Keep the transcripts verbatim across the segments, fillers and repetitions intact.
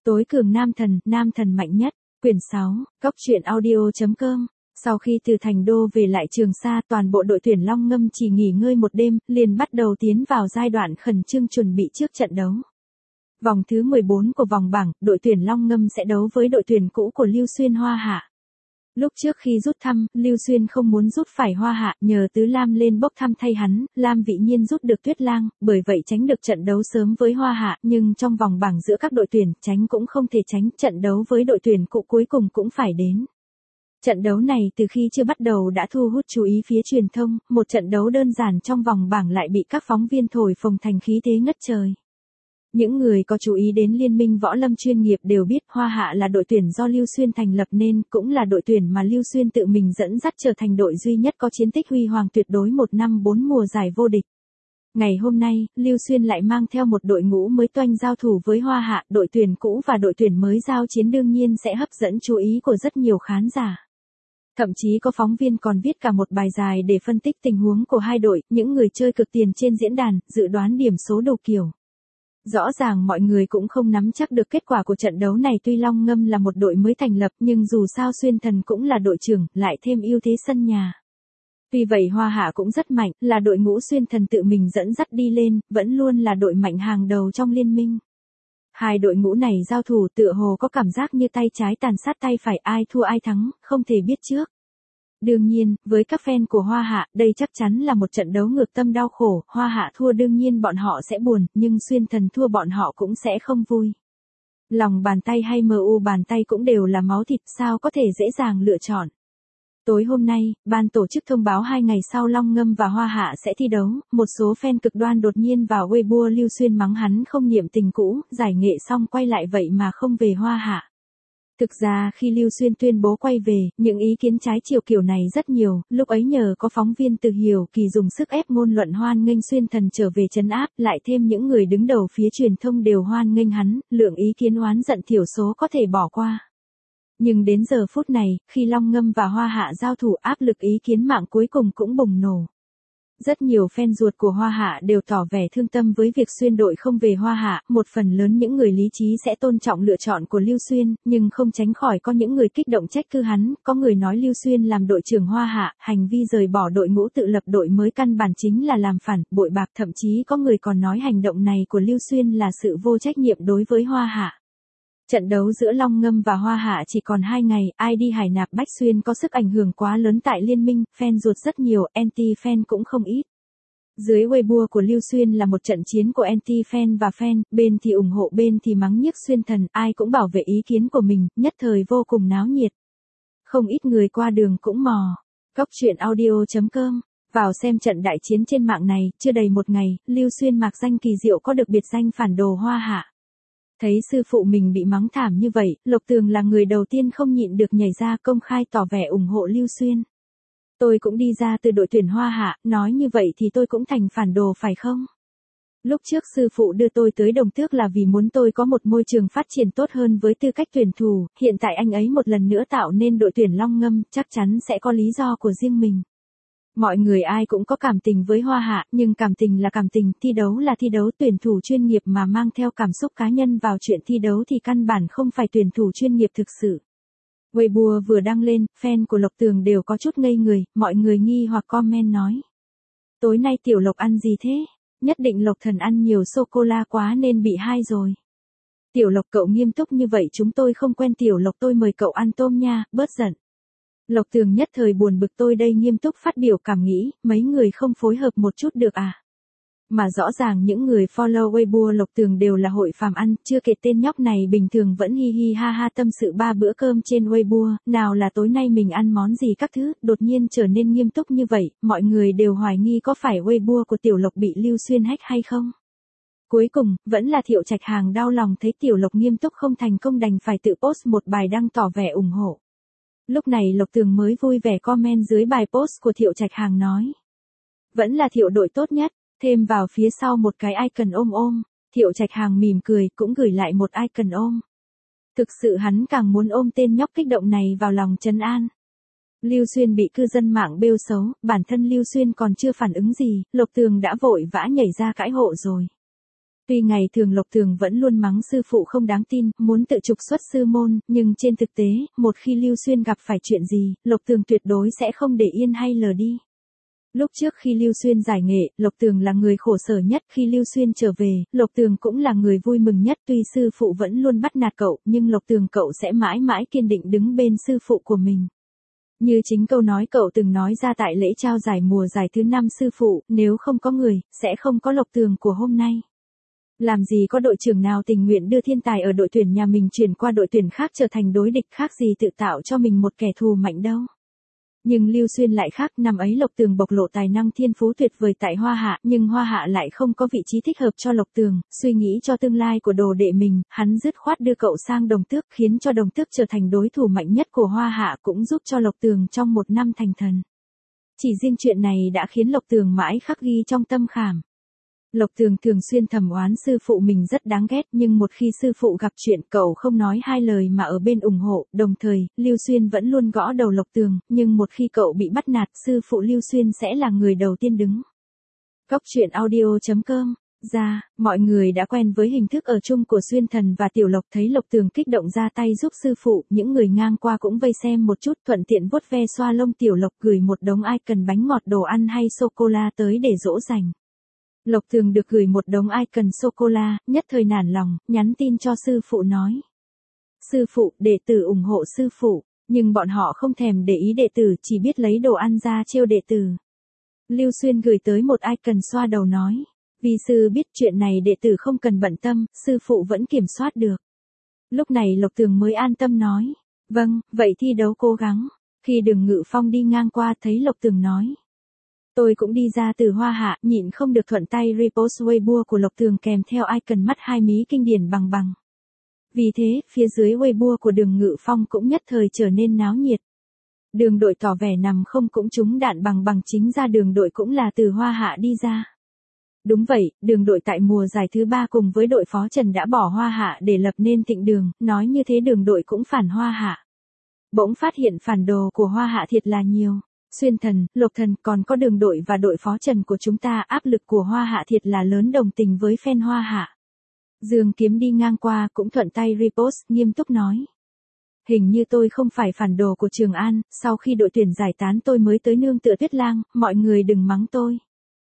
Tối cường nam thần, nam thần mạnh nhất, quyển sáu, cóc truyện audio.com. Sau khi từ thành đô về lại Trường Sa, toàn bộ đội tuyển Long Ngâm chỉ nghỉ ngơi một đêm, liền bắt đầu tiến vào giai đoạn khẩn trương chuẩn bị trước trận đấu. Vòng thứ mười bốn của vòng bảng, đội tuyển Long Ngâm sẽ đấu với đội tuyển cũ của Lưu Xuyên Hoa Hạ. Lúc trước khi rút thăm, Lưu Xuyên không muốn rút phải Hoa Hạ, nhờ Tứ Lam lên bốc thăm thay hắn, Lam Vị Nhiên rút được Tuyết Lang, bởi vậy tránh được trận đấu sớm với Hoa Hạ, nhưng trong vòng bảng giữa các đội tuyển, tránh cũng không thể tránh, trận đấu với đội tuyển cũ cuối cùng cũng phải đến. Trận đấu này từ khi chưa bắt đầu đã thu hút chú ý phía truyền thông, một trận đấu đơn giản trong vòng bảng lại bị các phóng viên thổi phồng thành khí thế ngất trời. Những người có chú ý đến Liên minh võ lâm chuyên nghiệp đều biết Hoa Hạ là đội tuyển do Lưu Xuyên thành lập nên, cũng là đội tuyển mà Lưu Xuyên tự mình dẫn dắt trở thành đội duy nhất có chiến tích huy hoàng tuyệt đối một năm bốn mùa giải vô địch. Ngày hôm nay, Lưu Xuyên lại mang theo một đội ngũ mới toanh giao thủ với Hoa Hạ, đội tuyển cũ và đội tuyển mới giao chiến đương nhiên sẽ hấp dẫn chú ý của rất nhiều khán giả. Thậm chí có phóng viên còn viết cả một bài dài để phân tích tình huống của hai đội, những người chơi cực tiền trên diễn đàn, dự đoán điểm số đồ kiểu. Rõ ràng mọi người cũng không nắm chắc được kết quả của trận đấu này, tuy Long Ngâm là một đội mới thành lập nhưng dù sao Xuyên Thần cũng là đội trưởng, lại thêm ưu thế sân nhà. Tuy vậy Hoa Hạ cũng rất mạnh, là đội ngũ Xuyên Thần tự mình dẫn dắt đi lên, vẫn luôn là đội mạnh hàng đầu trong liên minh. Hai đội ngũ này giao thủ tựa hồ có cảm giác như tay trái tàn sát tay phải, ai thua ai thắng, không thể biết trước. Đương nhiên, với các fan của Hoa Hạ, đây chắc chắn là một trận đấu ngược tâm đau khổ, Hoa Hạ thua đương nhiên bọn họ sẽ buồn, nhưng Xuyên Thần thua bọn họ cũng sẽ không vui. Lòng bàn tay hay em u bàn tay cũng đều là máu thịt, sao có thể dễ dàng lựa chọn. Tối hôm nay, ban tổ chức thông báo hai ngày sau Long Ngâm và Hoa Hạ sẽ thi đấu, một số fan cực đoan đột nhiên vào Weibo Lưu Xuyên mắng hắn không niệm tình cũ, giải nghệ xong quay lại vậy mà không về Hoa Hạ. Thực ra khi Lưu Xuyên tuyên bố quay về, những ý kiến trái chiều kiểu này rất nhiều, lúc ấy nhờ có phóng viên Từ Hiểu Kỳ dùng sức ép ngôn luận hoan nghênh Xuyên Thần trở về trấn áp, lại thêm những người đứng đầu phía truyền thông đều hoan nghênh hắn, lượng ý kiến oán giận thiểu số có thể bỏ qua. Nhưng đến giờ phút này, khi Long Ngâm và Hoa Hạ giao thủ, áp lực ý kiến mạng cuối cùng cũng bùng nổ. Rất nhiều fan ruột của Hoa Hạ đều tỏ vẻ thương tâm với việc Xuyên đội không về Hoa Hạ, một phần lớn những người lý trí sẽ tôn trọng lựa chọn của Lưu Xuyên, nhưng không tránh khỏi có những người kích động trách cứ hắn, có người nói Lưu Xuyên làm đội trưởng Hoa Hạ, hành vi rời bỏ đội ngũ tự lập đội mới căn bản chính là làm phản, bội bạc, thậm chí có người còn nói hành động này của Lưu Xuyên là sự vô trách nhiệm đối với Hoa Hạ. Trận đấu giữa Long Ngâm và Hoa Hạ chỉ còn hai ngày, i đê Hải Nạp Bách Xuyên có sức ảnh hưởng quá lớn tại liên minh, fan ruột rất nhiều, anti-fan cũng không ít. Dưới Weibo của Lưu Xuyên là một trận chiến của anti-fan và fan, bên thì ủng hộ bên thì mắng nhiếc Xuyên Thần, ai cũng bảo vệ ý kiến của mình, nhất thời vô cùng náo nhiệt. Không ít người qua đường cũng mò. Cóc truyện audio.com. Vào xem trận đại chiến trên mạng này, chưa đầy một ngày, Lưu Xuyên mạc danh kỳ diệu có được biệt danh phản đồ Hoa Hạ. Thấy sư phụ mình bị mắng thảm như vậy, Lộc Tường là người đầu tiên không nhịn được nhảy ra công khai tỏ vẻ ủng hộ Lưu Xuyên. Tôi cũng đi ra từ đội tuyển Hoa Hạ, nói như vậy thì tôi cũng thành phản đồ phải không? Lúc trước sư phụ đưa tôi tới Đồng Tước là vì muốn tôi có một môi trường phát triển tốt hơn với tư cách tuyển thủ, hiện tại anh ấy một lần nữa tạo nên đội tuyển Long Ngâm, chắc chắn sẽ có lý do của riêng mình. Mọi người ai cũng có cảm tình với Hoa Hạ, nhưng cảm tình là cảm tình, thi đấu là thi đấu, tuyển thủ chuyên nghiệp mà mang theo cảm xúc cá nhân vào chuyện thi đấu thì căn bản không phải tuyển thủ chuyên nghiệp thực sự. Weibo vừa đăng lên, fan của Lộc Tường đều có chút ngây người, mọi người nghi hoặc comment nói. Tối nay Tiểu Lộc ăn gì thế? Nhất định Lộc Thần ăn nhiều sô-cô-la quá nên bị hai rồi. Tiểu Lộc cậu nghiêm túc như vậy chúng tôi không quen Tiểu Lộc, tôi mời cậu ăn tôm nha, bớt giận. Lộc Tường nhất thời buồn bực, tôi đây nghiêm túc phát biểu cảm nghĩ, mấy người không phối hợp một chút được à? Mà rõ ràng những người follow Weibo Lộc Tường đều là hội phàm ăn, chưa kể tên nhóc này bình thường vẫn hi hi ha ha tâm sự ba bữa cơm trên Weibo, nào là tối nay mình ăn món gì các thứ, đột nhiên trở nên nghiêm túc như vậy, mọi người đều hoài nghi có phải Weibo của Tiểu Lộc bị Lưu Xuyên hack hay không? Cuối cùng, vẫn là Thiệu Trạch Hàng đau lòng thấy Tiểu Lộc nghiêm túc không thành công đành phải tự post một bài đăng tỏ vẻ ủng hộ. Lúc này Lộc Tường mới vui vẻ comment dưới bài post của Thiệu Trạch Hàng nói. Vẫn là Thiệu đội tốt nhất, thêm vào phía sau một cái icon ôm ôm, Thiệu Trạch Hàng mỉm cười cũng gửi lại một icon ôm. Thực sự hắn càng muốn ôm tên nhóc kích động này vào lòng trấn an. Lưu Xuyên bị cư dân mạng bêu xấu, bản thân Lưu Xuyên còn chưa phản ứng gì, Lộc Tường đã vội vã nhảy ra cãi hộ rồi. Tuy ngày thường Lộc Tường vẫn luôn mắng sư phụ không đáng tin, muốn tự trục xuất sư môn, nhưng trên thực tế, một khi Lưu Xuyên gặp phải chuyện gì, Lộc Tường tuyệt đối sẽ không để yên hay lờ đi. Lúc trước khi Lưu Xuyên giải nghệ, Lộc Tường là người khổ sở nhất, khi Lưu Xuyên trở về, Lộc Tường cũng là người vui mừng nhất, tuy sư phụ vẫn luôn bắt nạt cậu, nhưng Lộc Tường cậu sẽ mãi mãi kiên định đứng bên sư phụ của mình. Như chính câu nói cậu từng nói ra tại lễ trao giải mùa giải thứ năm sư phụ, nếu không có người, sẽ không có Lộc Tường của hôm nay. Làm gì có đội trưởng nào tình nguyện đưa thiên tài ở đội tuyển nhà mình chuyển qua đội tuyển khác trở thành đối địch, khác gì tự tạo cho mình một kẻ thù mạnh đâu. Nhưng Lưu Xuyên lại khác, năm ấy Lộc Tường bộc lộ tài năng thiên phú tuyệt vời tại Hoa Hạ, nhưng Hoa Hạ lại không có vị trí thích hợp cho Lộc Tường, suy nghĩ cho tương lai của đồ đệ mình, hắn dứt khoát đưa cậu sang Đồng Tước, khiến cho Đồng Tước trở thành đối thủ mạnh nhất của Hoa Hạ, cũng giúp cho Lộc Tường trong một năm thành thần. Chỉ riêng chuyện này đã khiến Lộc Tường mãi khắc ghi trong tâm khảm. Lộc Tường thường xuyên thầm oán sư phụ mình rất đáng ghét, nhưng một khi sư phụ gặp chuyện cậu không nói hai lời mà ở bên ủng hộ, đồng thời, Lưu Xuyên vẫn luôn gõ đầu Lộc Tường, nhưng một khi cậu bị bắt nạt, sư phụ Lưu Xuyên sẽ là người đầu tiên đứng. Cóc truyện audio chấm com. Ra, mọi người đã quen với hình thức ở chung của Xuyên Thần và Tiểu Lộc, thấy Lộc Tường kích động ra tay giúp sư phụ, những người ngang qua cũng vây xem một chút, thuận tiện vuốt ve xoa lông Tiểu Lộc, gửi một đống icon bánh ngọt, đồ ăn hay sô-cô-la tới để dỗ dành. Lộc Tường được gửi một đống icon sô-cô-la, nhất thời nản lòng, nhắn tin cho sư phụ nói. Sư phụ, đệ tử ủng hộ sư phụ, nhưng bọn họ không thèm để ý đệ tử, chỉ biết lấy đồ ăn ra trêu đệ tử. Lưu Xuyên gửi tới một icon xoa đầu nói. Vì sư biết chuyện này đệ tử không cần bận tâm, sư phụ vẫn kiểm soát được. Lúc này Lộc Tường mới an tâm nói. Vâng, vậy thi đấu cố gắng. Khi Đường Ngự Phong đi ngang qua thấy Lộc Tường nói. Tôi cũng đi ra từ Hoa Hạ, nhịn không được thuận tay repost Weibo của Lộc Tường kèm theo icon mắt hai mí kinh điển bằng bằng. Vì thế, phía dưới Weibo của Đường Ngự Phong cũng nhất thời trở nên náo nhiệt. Đường đội tỏ vẻ nằm không cũng trúng đạn bằng bằng, chính ra đường đội cũng là từ Hoa Hạ đi ra. Đúng vậy, đường đội tại mùa giải thứ ba cùng với đội phó Trần đã bỏ Hoa Hạ để lập nên Thịnh Đường, nói như thế đường đội cũng phản Hoa Hạ. Bỗng phát hiện phản đồ của Hoa Hạ thiệt là nhiều. Xuyên Thần, Lộc Thần, còn có đường đội và đội phó Trần của chúng ta, áp lực của Hoa Hạ thiệt là lớn, đồng tình với fan Hoa Hạ. Dương Kiếm đi ngang qua cũng thuận tay repost, nghiêm túc nói. Hình như tôi không phải phản đồ của Trường An, sau khi đội tuyển giải tán tôi mới tới nương tựa Tuyết Lang, mọi người đừng mắng tôi.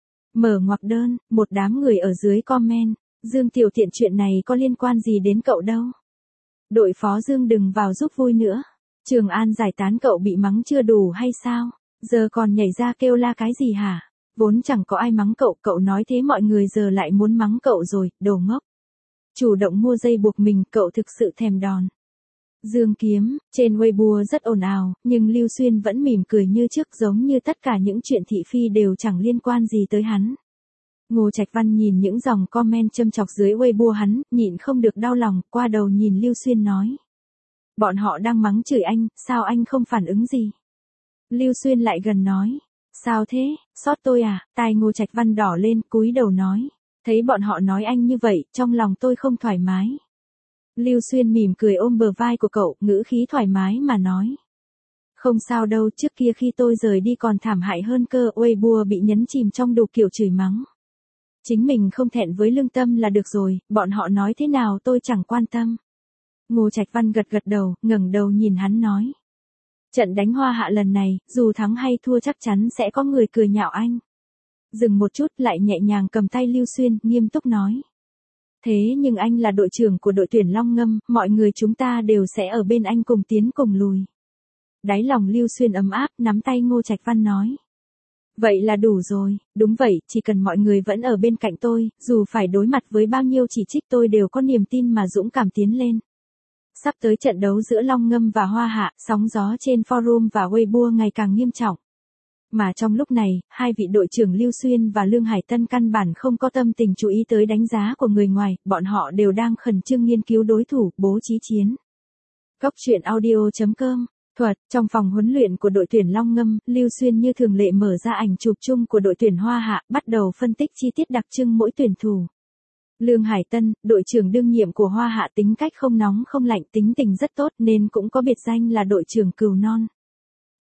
Mở ngoặc đơn, một đám người ở dưới comment, Dương Tiểu Thiện chuyện này có liên quan gì đến cậu đâu. Đội phó Dương đừng vào giúp vui nữa. Trường An giải tán cậu bị mắng chưa đủ hay sao? Giờ còn nhảy ra kêu la cái gì hả? Vốn chẳng có ai mắng cậu, cậu nói thế mọi người giờ lại muốn mắng cậu rồi, đồ ngốc. Chủ động mua dây buộc mình, cậu thực sự thèm đòn. Dương Kiếm, trên Weibo rất ồn ào, nhưng Lưu Xuyên vẫn mỉm cười như trước, giống như tất cả những chuyện thị phi đều chẳng liên quan gì tới hắn. Ngô Trạch Văn nhìn những dòng comment châm chọc dưới Weibo hắn, nhịn không được đau lòng, qua đầu nhìn Lưu Xuyên nói. Bọn họ đang mắng chửi anh, sao anh không phản ứng gì? Lưu Xuyên lại gần nói. Sao thế, sót tôi à? Tai Ngô Trạch Văn đỏ lên, cúi đầu nói. Thấy bọn họ nói anh như vậy, trong lòng tôi không thoải mái. Lưu Xuyên mỉm cười ôm bờ vai của cậu, ngữ khí thoải mái mà nói. Không sao đâu, trước kia khi tôi rời đi còn thảm hại hơn cơ, Weibo bị nhấn chìm trong đủ kiểu chửi mắng. Chính mình không thẹn với lương tâm là được rồi, bọn họ nói thế nào tôi chẳng quan tâm. Ngô Trạch Văn gật gật đầu, ngẩng đầu nhìn hắn nói. Trận đánh Hoa Hạ lần này, dù thắng hay thua chắc chắn sẽ có người cười nhạo anh. Dừng một chút lại nhẹ nhàng cầm tay Lưu Xuyên, nghiêm túc nói. Thế nhưng anh là đội trưởng của đội tuyển Long Ngâm, mọi người chúng ta đều sẽ ở bên anh cùng tiến cùng lùi. Đáy lòng Lưu Xuyên ấm áp, nắm tay Ngô Trạch Văn nói. Vậy là đủ rồi, đúng vậy, chỉ cần mọi người vẫn ở bên cạnh tôi, dù phải đối mặt với bao nhiêu chỉ trích tôi đều có niềm tin mà dũng cảm tiến lên. Sắp tới trận đấu giữa Long Ngâm và Hoa Hạ, sóng gió trên forum và Weibo ngày càng nghiêm trọng. Mà trong lúc này, hai vị đội trưởng Lưu Xuyên và Lương Hải Tân căn bản không có tâm tình chú ý tới đánh giá của người ngoài, bọn họ đều đang khẩn trương nghiên cứu đối thủ, bố trí chiến. Cóc truyện audio chấm com. Thuật, trong phòng huấn luyện của đội tuyển Long Ngâm, Lưu Xuyên như thường lệ mở ra ảnh chụp chung của đội tuyển Hoa Hạ, bắt đầu phân tích chi tiết đặc trưng mỗi tuyển thủ. Lương Hải Tân, đội trưởng đương nhiệm của Hoa Hạ, tính cách không nóng không lạnh, tính tình rất tốt nên cũng có biệt danh là đội trưởng cừu non.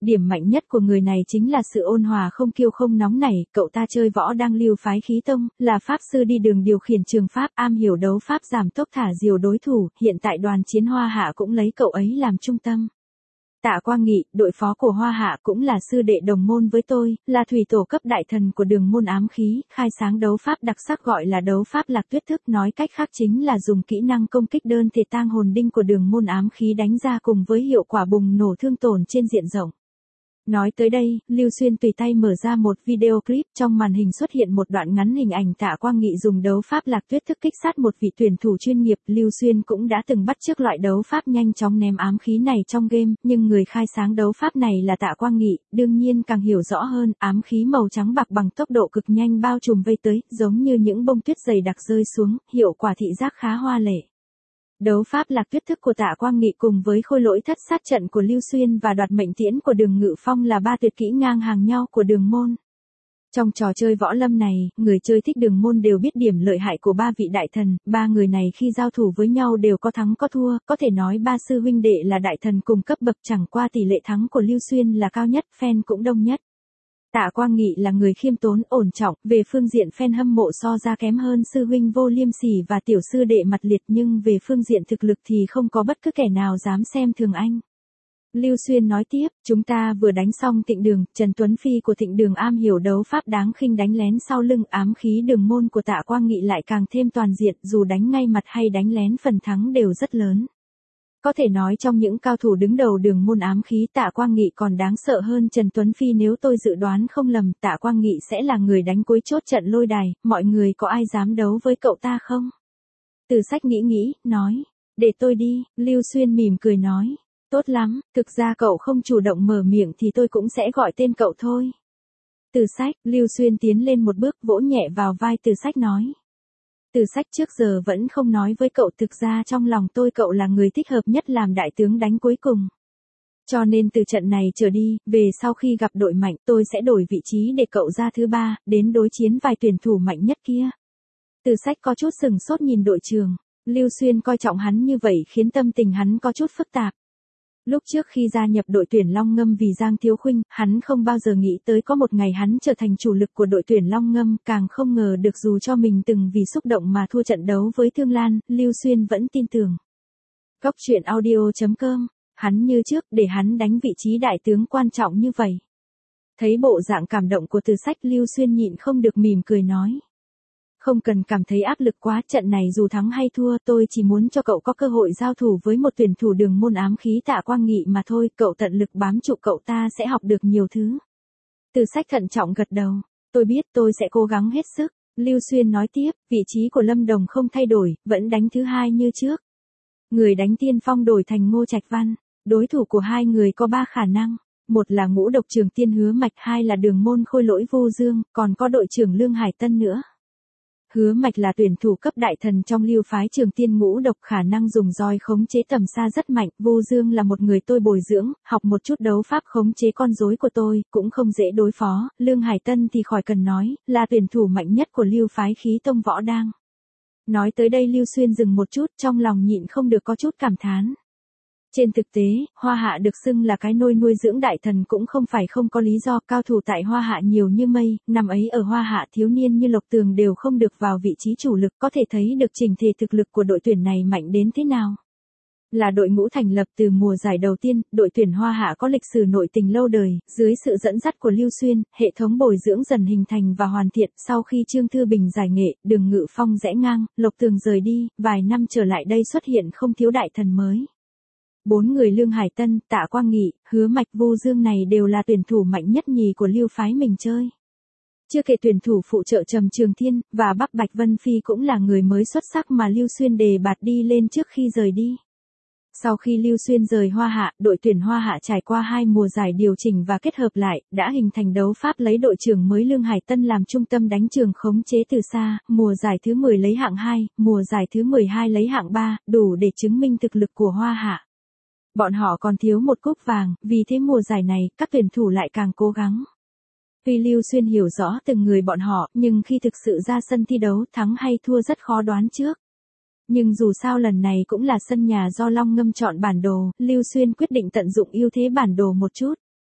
Điểm mạnh nhất của người này chính là sự ôn hòa không kiêu không nóng nảy, cậu ta chơi võ đang lưu phái khí tông, là pháp sư đi đường điều khiển trường pháp, am hiểu đấu pháp giảm tốc thả diều đối thủ, hiện tại đoàn chiến Hoa Hạ cũng lấy cậu ấy làm trung tâm. Tạ Quang Nghị, đội phó của Hoa Hạ cũng là sư đệ đồng môn với tôi, là thủy tổ cấp đại thần của đường môn ám khí, khai sáng đấu pháp đặc sắc gọi là đấu pháp lạc tuyết thức, nói cách khác chính là dùng kỹ năng công kích đơn thể tang hồn đinh của đường môn ám khí đánh ra cùng với hiệu quả bùng nổ thương tổn trên diện rộng. Nói tới đây, Lưu Xuyên tùy tay mở ra một video clip, trong màn hình xuất hiện một đoạn ngắn hình ảnh Tạ Quang Nghị dùng đấu pháp lạc tuyết thức kích sát một vị tuyển thủ chuyên nghiệp. Lưu Xuyên cũng đã từng bắt chước loại đấu pháp nhanh chóng ném ám khí này trong game, nhưng người khai sáng đấu pháp này là Tạ Quang Nghị, đương nhiên càng hiểu rõ hơn, ám khí màu trắng bạc bằng tốc độ cực nhanh bao trùm vây tới, giống như những bông tuyết dày đặc rơi xuống, hiệu quả thị giác khá hoa lệ. Đấu pháp lạc tuyết thức của Tạ Quang Nghị cùng với khôi lỗi thất sát trận của Lưu Xuyên và đoạt mệnh tiễn của Đường Ngự Phong là ba tuyệt kỹ ngang hàng nhau của đường môn. Trong trò chơi võ lâm này, người chơi thích đường môn đều biết điểm lợi hại của ba vị đại thần, ba người này khi giao thủ với nhau đều có thắng có thua, có thể nói ba sư huynh đệ là đại thần cùng cấp bậc, chẳng qua tỷ lệ thắng của Lưu Xuyên là cao nhất, fan cũng đông nhất. Tạ Quang Nghị là người khiêm tốn, ổn trọng, về phương diện fan hâm mộ so ra kém hơn sư huynh Vô Liêm Sỉ và tiểu sư đệ Mặt Liệt, nhưng về phương diện thực lực thì không có bất cứ kẻ nào dám xem thường anh. Lưu Xuyên nói tiếp, chúng ta vừa đánh xong Thịnh Đường, Trần Tuấn Phi của Thịnh Đường am hiểu đấu pháp đáng khinh đánh lén sau lưng, ám khí đường môn của Tạ Quang Nghị lại càng thêm toàn diện, dù đánh ngay mặt hay đánh lén phần thắng đều rất lớn. Có thể nói trong những cao thủ đứng đầu đường môn ám khí, Tạ Quang Nghị còn đáng sợ hơn Trần Tuấn Phi, nếu tôi dự đoán không lầm, Tạ Quang Nghị sẽ là người đánh cuối chốt trận lôi đài, mọi người có ai dám đấu với cậu ta không? Từ Sách nghĩ nghĩ, nói, để tôi đi. Lưu Xuyên mỉm cười nói, tốt lắm, thực ra cậu không chủ động mở miệng thì tôi cũng sẽ gọi tên cậu thôi. Từ Sách, Lưu Xuyên tiến lên một bước vỗ nhẹ vào vai Từ Sách nói. Từ Sách trước giờ vẫn không nói với cậu, thực ra trong lòng tôi cậu là người thích hợp nhất làm đại tướng đánh cuối cùng. Cho nên từ trận này trở đi, về sau khi gặp đội mạnh tôi sẽ đổi vị trí để cậu ra thứ ba, đến đối chiến vài tuyển thủ mạnh nhất kia. Từ Sách có chút sừng sốt nhìn đội trưởng, Lưu Xuyên coi trọng hắn như vậy khiến tâm tình hắn có chút phức tạp. Lúc trước khi gia nhập đội tuyển Long Ngâm vì Giang Thiếu Khuynh, hắn không bao giờ nghĩ tới có một ngày hắn trở thành chủ lực của đội tuyển Long Ngâm, càng không ngờ được dù cho mình từng vì xúc động mà thua trận đấu với Thương Lan, Lưu Xuyên vẫn tin tưởng. Góc truyện audio chấm com, hắn như trước để hắn đánh vị trí đại tướng quan trọng như vậy. Thấy bộ dạng cảm động của Từ Sách, Lưu Xuyên nhịn không được mỉm cười nói. Không cần cảm thấy áp lực quá, trận này dù thắng hay thua tôi chỉ muốn cho cậu có cơ hội giao thủ với một tuyển thủ đường môn ám khí Tạ Quang Nghị mà thôi, cậu tận lực bám trụ cậu ta sẽ học được nhiều thứ. Từ Sách thận trọng gật đầu, tôi biết tôi sẽ cố gắng hết sức. Lưu Xuyên nói tiếp, vị trí của Lâm Đồng không thay đổi, vẫn đánh thứ hai như trước. Người đánh tiên phong đổi thành Ngô Trạch Văn, đối thủ của hai người có ba khả năng. Một là ngũ độc trường tiên Hứa Mạch, hai là đường môn khôi lỗi Vô Dương, còn có đội trưởng Lương Hải Tân nữa. Hứa Mạch là tuyển thủ cấp đại thần trong lưu phái Trường Tiên ngũ độc, khả năng dùng roi khống chế tầm xa rất mạnh. Vô Dương là một người tôi bồi dưỡng, học một chút đấu pháp khống chế con rối của tôi, cũng không dễ đối phó. Lương Hải Tân thì khỏi cần nói, là tuyển thủ mạnh nhất của lưu phái Khí Tông Võ Đang. Nói tới đây Lưu Xuyên dừng một chút, trong lòng nhịn không được có chút cảm thán. Trên thực tế, Hoa Hạ được xưng là cái nôi nuôi dưỡng đại thần cũng không phải không có lý do, cao thủ tại Hoa Hạ nhiều như mây, năm ấy ở Hoa Hạ thiếu niên như Lộc Tường đều không được vào vị trí chủ lực, có thể thấy được trình thể thực lực của đội tuyển này mạnh đến thế nào. Là đội ngũ thành lập từ mùa giải đầu tiên, đội tuyển Hoa Hạ có lịch sử nội tình lâu đời, dưới sự dẫn dắt của Lưu Xuyên, hệ thống bồi dưỡng dần hình thành và hoàn thiện. Sau khi Trương Thư Bình giải nghệ, Đường Ngự Phong rẽ ngang, Lộc Tường rời đi, vài năm trở lại đây xuất hiện không thiếu đại thần mới. Bốn người Lương Hải Tân, Tạ Quang Nghị, Hứa Mạch, Vô Dương này đều là tuyển thủ mạnh nhất nhì của lưu phái mình chơi. Chưa kể tuyển thủ phụ trợ Trầm Trường Thiên, và Bắc Bạch Vân Phi cũng là người mới xuất sắc mà Lưu Xuyên đề bạt đi lên trước khi rời đi. Sau khi Lưu Xuyên rời Hoa Hạ, đội tuyển Hoa Hạ trải qua hai mùa giải điều chỉnh và kết hợp lại, đã hình thành đấu pháp lấy đội trưởng mới Lương Hải Tân làm trung tâm đánh trường khống chế từ xa, mùa giải thứ mười lấy hạng hai, mùa giải thứ mười hai lấy hạng ba, đủ để chứng minh thực lực của Hoa Hạ. Bọn họ còn thiếu một cúp vàng, vì thế mùa giải này, các tuyển thủ lại càng cố gắng. Tuy Lưu Xuyên hiểu rõ từng người bọn họ, nhưng khi thực sự ra sân thi đấu, thắng hay thua rất khó đoán trước. Nhưng dù sao lần này cũng là sân nhà do Long Ngâm chọn bản đồ, Lưu Xuyên quyết định tận dụng ưu thế bản đồ một chút.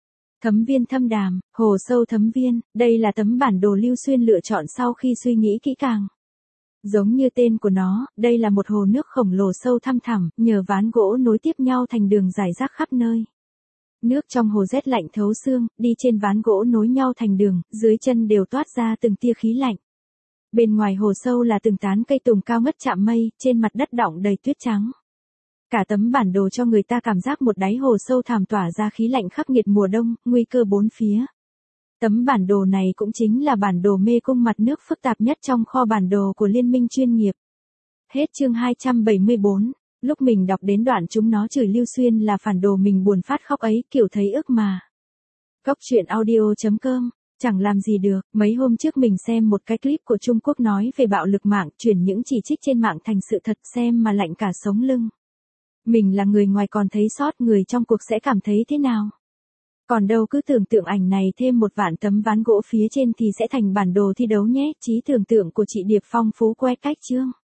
Thấm viên thâm đàm, hồ sâu thấm viên, đây là tấm bản đồ Lưu Xuyên lựa chọn sau khi suy nghĩ kỹ càng. Giống như tên của nó, đây là một hồ nước khổng lồ sâu thăm thẳm, nhờ ván gỗ nối tiếp nhau thành đường rải rác khắp nơi. Nước trong hồ rét lạnh thấu xương, đi trên ván gỗ nối nhau thành đường, dưới chân đều toát ra từng tia khí lạnh. Bên ngoài hồ sâu là từng tán cây tùng cao ngất chạm mây, trên mặt đất đọng đầy tuyết trắng. Cả tấm bản đồ cho người ta cảm giác một đáy hồ sâu thẳm tỏa ra khí lạnh khắc nghiệt mùa đông, nguy cơ bốn phía. Tấm bản đồ này cũng chính là bản đồ mê cung mặt nước phức tạp nhất trong kho bản đồ của Liên minh chuyên nghiệp. Hết chương hai trăm bảy mươi bốn. Lúc mình đọc đến đoạn chúng nó chửi Lưu Xuyên là phản đồ mình buồn phát khóc ấy, kiểu thấy ức mà. Cốc truyện audio chấm com, chẳng làm gì được, mấy hôm trước mình xem một cái clip của Trung Quốc nói về bạo lực mạng, chuyển những chỉ trích trên mạng thành sự thật, xem mà lạnh cả sống lưng. Mình là người ngoài còn thấy sót, người trong cuộc sẽ cảm thấy thế nào? Còn đâu cứ tưởng tượng ảnh này thêm một vạn tấm ván gỗ phía trên thì sẽ thành bản đồ thi đấu nhé, trí tưởng tượng của chị Điệp phong phú quét cách chương.